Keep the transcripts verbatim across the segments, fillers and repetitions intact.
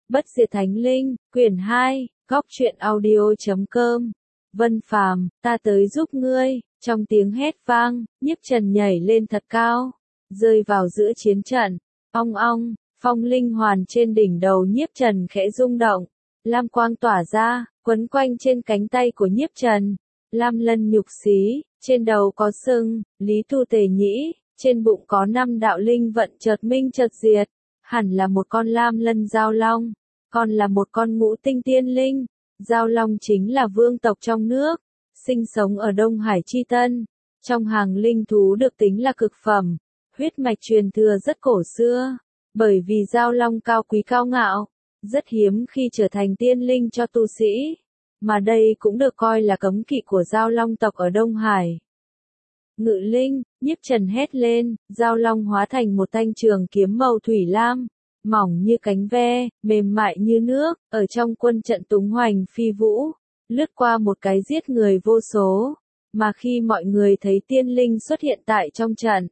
Bất diệt thánh linh, quyển hai, góc truyện audio chấm com. Vân Phàm, ta tới giúp ngươi. Trong tiếng hét vang, Nhiếp Trần nhảy lên thật cao, rơi vào giữa chiến trận. Ong ong, phong linh hoàn trên đỉnh đầu Nhiếp Trần khẽ rung động, lam quang tỏa ra, quấn quanh trên cánh tay của Nhiếp Trần. Lam lân nhục xí, trên đầu có sưng, Lý Tu Tề Nhĩ, trên bụng có năm đạo linh vận chợt minh chợt diệt, hẳn là một con lam lân giao long, còn là một con ngũ tinh tiên linh. Giao long chính là vương tộc trong nước, sinh sống ở Đông Hải Chi Tân, trong hàng linh thú được tính là cực phẩm, huyết mạch truyền thừa rất cổ xưa, bởi vì giao long cao quý cao ngạo, rất hiếm khi trở thành tiên linh cho tu sĩ, mà đây cũng được coi là cấm kỵ của giao long tộc ở Đông Hải. Ngự linh, Nhiếp Trần hét lên, giao long hóa thành một thanh trường kiếm màu thủy lam, mỏng như cánh ve, mềm mại như nước, ở trong quân trận túng hoành phi vũ, lướt qua một cái giết người vô số, mà khi mọi người thấy tiên linh xuất hiện tại trong trận,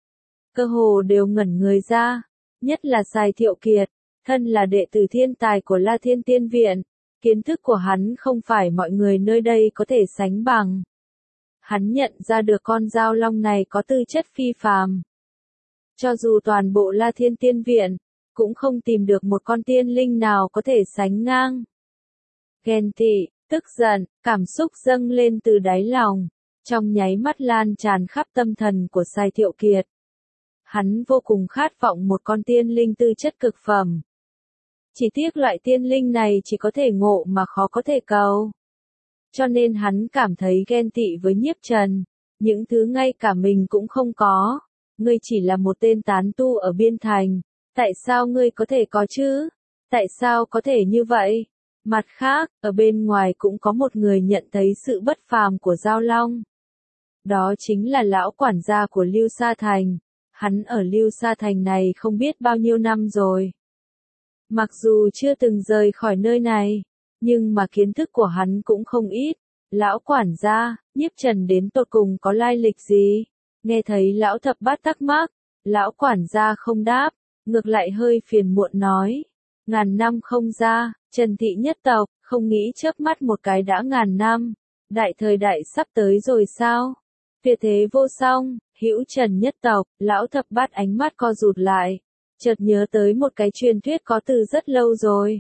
cơ hồ đều ngẩn người ra, nhất là Sài Thiệu Kiệt, thân là đệ tử thiên tài của La Thiên Tiên Viện, kiến thức của hắn không phải mọi người nơi đây có thể sánh bằng. Hắn nhận ra được con giao long này có tư chất phi phàm. Cho dù toàn bộ La Thiên Tiên Viện, cũng không tìm được một con tiên linh nào có thể sánh ngang. Ghen tị, tức giận, cảm xúc dâng lên từ đáy lòng, trong nháy mắt lan tràn khắp tâm thần của Sài Thiệu Kiệt. Hắn vô cùng khát vọng một con tiên linh tư chất cực phẩm. Chỉ tiếc loại tiên linh này chỉ có thể ngộ mà khó có thể cầu. Cho nên hắn cảm thấy ghen tị với Nhiếp Trần, những thứ ngay cả mình cũng không có. Ngươi chỉ là một tên tán tu ở biên thành, tại sao ngươi có thể có chứ? Tại sao có thể như vậy? Mặt khác, ở bên ngoài cũng có một người nhận thấy sự bất phàm của Giao Long. Đó chính là lão quản gia của Lưu Sa Thành. Hắn ở Lưu Sa Thành này không biết bao nhiêu năm rồi. Mặc dù chưa từng rời khỏi nơi này, nhưng mà kiến thức của hắn cũng không ít. Lão quản gia, Nhiếp Trần đến tột cùng có lai lịch gì? Nghe thấy lão thập bát thắc mắc, lão quản gia không đáp, ngược lại hơi phiền muộn nói. Ngàn năm không ra, Trần thị nhất tộc, không nghĩ chớp mắt một cái đã ngàn năm. Đại thời đại sắp tới rồi sao? Tuyệt thế vô song, hữu Trần nhất tộc, lão thập bát ánh mắt co rụt lại, chợt nhớ tới một cái truyền thuyết có từ rất lâu rồi.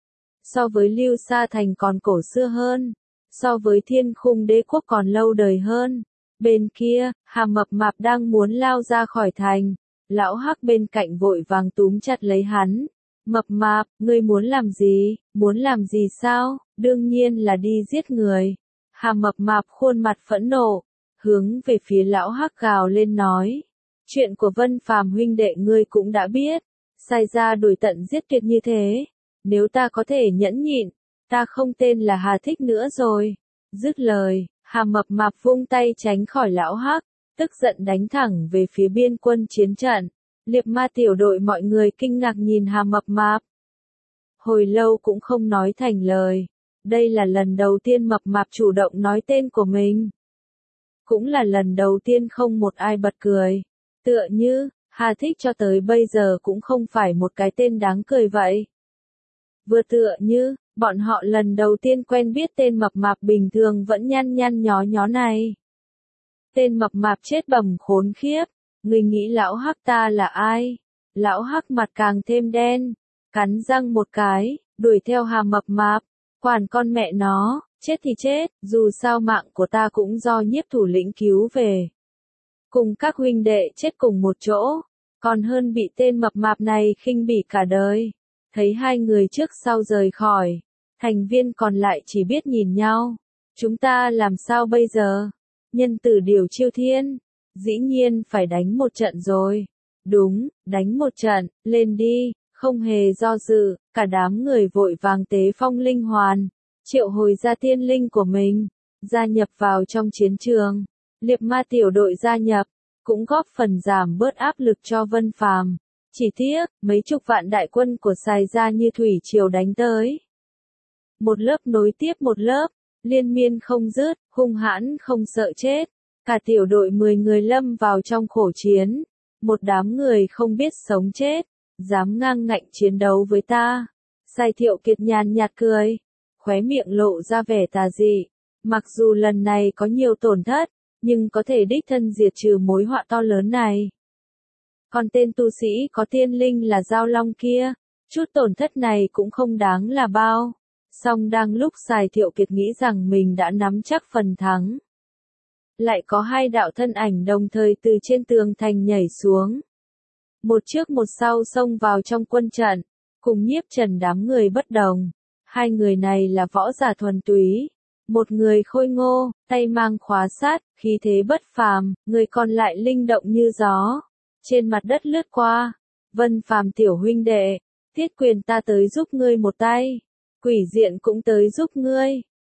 So với Lưu Sa Thành còn cổ xưa hơn, so với Thiên Khung Đế quốc còn lâu đời hơn. Bên kia, Hà Mập Mạp đang muốn lao ra khỏi thành, lão Hắc bên cạnh vội vàng túm chặt lấy hắn. Mập Mạp, ngươi muốn làm gì? Muốn làm gì sao? Đương nhiên là đi giết người. Hà Mập Mạp khuôn mặt phẫn nộ, hướng về phía lão Hắc gào lên nói. Chuyện của Vân Phàm huynh đệ ngươi cũng đã biết, sai ra đuổi tận giết tuyệt như thế. Nếu ta có thể nhẫn nhịn, ta không tên là Hà Thích nữa rồi. Dứt lời, Hà Mập Mạp vung tay tránh khỏi lão Hắc, tức giận đánh thẳng về phía biên quân chiến trận. Liệp ma tiểu đội mọi người kinh ngạc nhìn Hà Mập Mạp. Hồi lâu cũng không nói thành lời. Đây là lần đầu tiên Mập Mạp chủ động nói tên của mình. Cũng là lần đầu tiên không một ai bật cười. Tựa như, Hà Thích cho tới bây giờ cũng không phải một cái tên đáng cười vậy. Vừa tựa như, bọn họ lần đầu tiên quen biết tên Mập Mạp bình thường vẫn nhăn nhăn nhó nhó này. Tên Mập Mạp chết bầm khốn khiếp. Người nghĩ lão Hắc ta là ai? Lão Hắc mặt càng thêm đen, cắn răng một cái, đuổi theo Hà Mập Mạp, quản con mẹ nó, chết thì chết, dù sao mạng của ta cũng do Nhiếp thủ lĩnh cứu về. Cùng các huynh đệ chết cùng một chỗ, còn hơn bị tên Mập Mạp này khinh bỉ cả đời. Thấy hai người trước sau rời khỏi, thành viên còn lại chỉ biết nhìn nhau. Chúng ta làm sao bây giờ? Nhân tử điều chiêu thiên. Dĩ nhiên phải đánh một trận rồi. Đúng, đánh một trận, lên đi, không hề do dự, cả đám người vội vàng tế phong linh hoàn, triệu hồi ra tiên linh của mình, gia nhập vào trong chiến trường. Liệp ma tiểu đội gia nhập, cũng góp phần giảm bớt áp lực cho Vân Phàm. Chỉ tiếc, mấy chục vạn đại quân của Sài gia như thủy triều đánh tới. Một lớp nối tiếp một lớp, liên miên không dứt, hung hãn không sợ chết. Cả tiểu đội mười người lâm vào trong khổ chiến, một đám người không biết sống chết, dám ngang ngạnh chiến đấu với ta. Sai Thiệu Kiệt nhàn nhạt cười, khóe miệng lộ ra vẻ tà dị. Mặc dù lần này có nhiều tổn thất, nhưng có thể đích thân diệt trừ mối họa to lớn này. Còn tên tu sĩ có tiên linh là Giao Long kia, chút tổn thất này cũng không đáng là bao. Song đang lúc Sai Thiệu Kiệt nghĩ rằng mình đã nắm chắc phần thắng, lại có hai đạo thân ảnh đồng thời từ trên tường thành nhảy xuống. Một trước một sau xông vào trong quân trận, cùng Nhiếp Trần đám người bất đồng. Hai người này là võ giả thuần túy. Một người khôi ngô, tay mang khóa sát, khí thế bất phàm, người còn lại linh động như gió. Trên mặt đất lướt qua. Vân Phàm tiểu huynh đệ, Tiết Quyền ta tới giúp ngươi một tay. Quỷ Diện cũng tới giúp ngươi.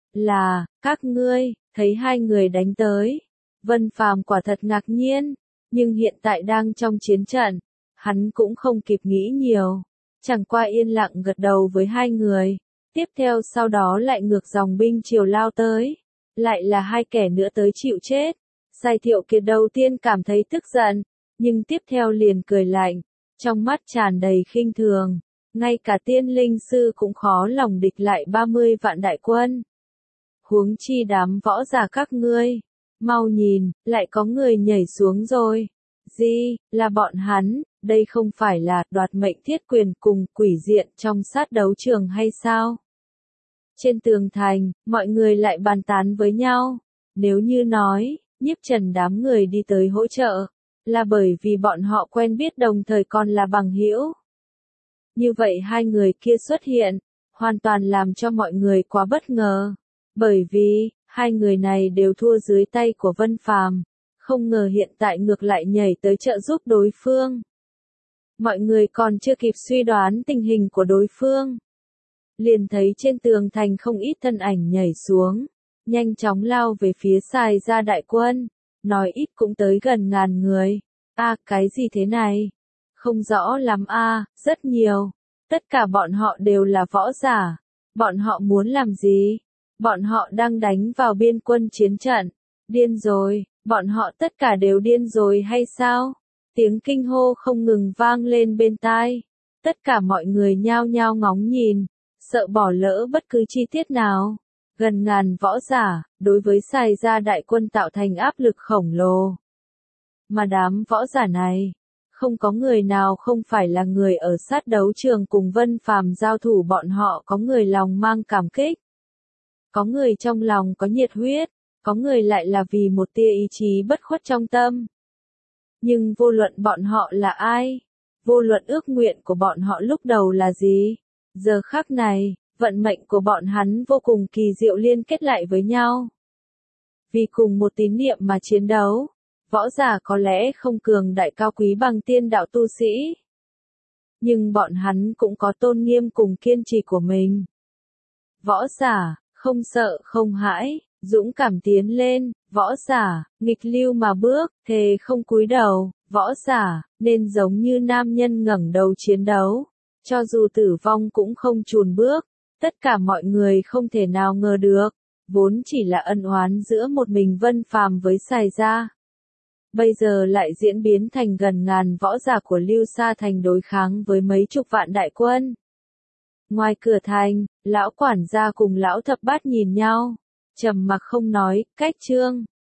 Là, các ngươi, thấy hai người đánh tới. Vân Phàm quả thật ngạc nhiên, nhưng hiện tại đang trong chiến trận, hắn cũng không kịp nghĩ nhiều. Chẳng qua yên lặng gật đầu với hai người. Tiếp theo sau đó lại ngược dòng binh triều lao tới. Lại là hai kẻ nữa tới chịu chết. Sai Thiệu Kiệt đầu tiên cảm thấy tức giận, nhưng tiếp theo liền cười lạnh, trong mắt tràn đầy khinh thường. Ngay cả tiên linh sư cũng khó lòng địch lại ba mươi vạn đại quân. Huống chi đám võ giả các ngươi. Mau nhìn, lại có người nhảy xuống rồi. Gì, là bọn hắn, đây không phải là đoạt mệnh Thiết Quyền cùng Quỷ Diện trong sát đấu trường hay sao? Trên tường thành, mọi người lại bàn tán với nhau. Nếu như nói, Nhiếp Trần đám người đi tới hỗ trợ, là bởi vì bọn họ quen biết đồng thời còn là bằng hữu. Như vậy hai người kia xuất hiện, hoàn toàn làm cho mọi người quá bất ngờ. Bởi vì, hai người này đều thua dưới tay của Vân Phàm, không ngờ hiện tại ngược lại nhảy tới trợ giúp đối phương. Mọi người còn chưa kịp suy đoán tình hình của đối phương, liền thấy trên tường thành không ít thân ảnh nhảy xuống, nhanh chóng lao về phía Sai gia đại quân, nói ít cũng tới gần ngàn người. A, à, cái gì thế này? Không rõ lắm a, à, rất nhiều. Tất cả bọn họ đều là võ giả. Bọn họ muốn làm gì? Bọn họ đang đánh vào biên quân chiến trận. Điên rồi, bọn họ tất cả đều điên rồi hay sao? Tiếng kinh hô không ngừng vang lên bên tai. Tất cả mọi người nhao nhao ngóng nhìn, sợ bỏ lỡ bất cứ chi tiết nào. Gần ngàn võ giả, đối với Sai gia đại quân tạo thành áp lực khổng lồ. Mà đám võ giả này, không có người nào không phải là người ở sát đấu trường cùng Vân Phàm giao thủ, bọn họ có người lòng mang cảm kích. Có người trong lòng có nhiệt huyết, có người lại là vì một tia ý chí bất khuất trong tâm. Nhưng vô luận bọn họ là ai, vô luận ước nguyện của bọn họ lúc đầu là gì, giờ khắc này, vận mệnh của bọn hắn vô cùng kỳ diệu liên kết lại với nhau. Vì cùng một tín niệm mà chiến đấu, võ giả có lẽ không cường đại cao quý bằng tiên đạo tu sĩ, nhưng bọn hắn cũng có tôn nghiêm cùng kiên trì của mình. Võ giả, không sợ không hãi, dũng cảm tiến lên, võ giả, nghịch lưu mà bước, thề không cúi đầu, võ giả, nên giống như nam nhân ngẩng đầu chiến đấu, cho dù tử vong cũng không chùn bước. Tất cả mọi người không thể nào ngờ được, vốn chỉ là ân oán giữa một mình Vân Phàm với Sai gia, bây giờ lại diễn biến thành gần ngàn võ giả của Lưu Sa Thành đối kháng với mấy chục vạn đại quân. Ngoài cửa thành, lão quản gia cùng lão thập bát nhìn nhau, trầm mặc không nói, cách trương.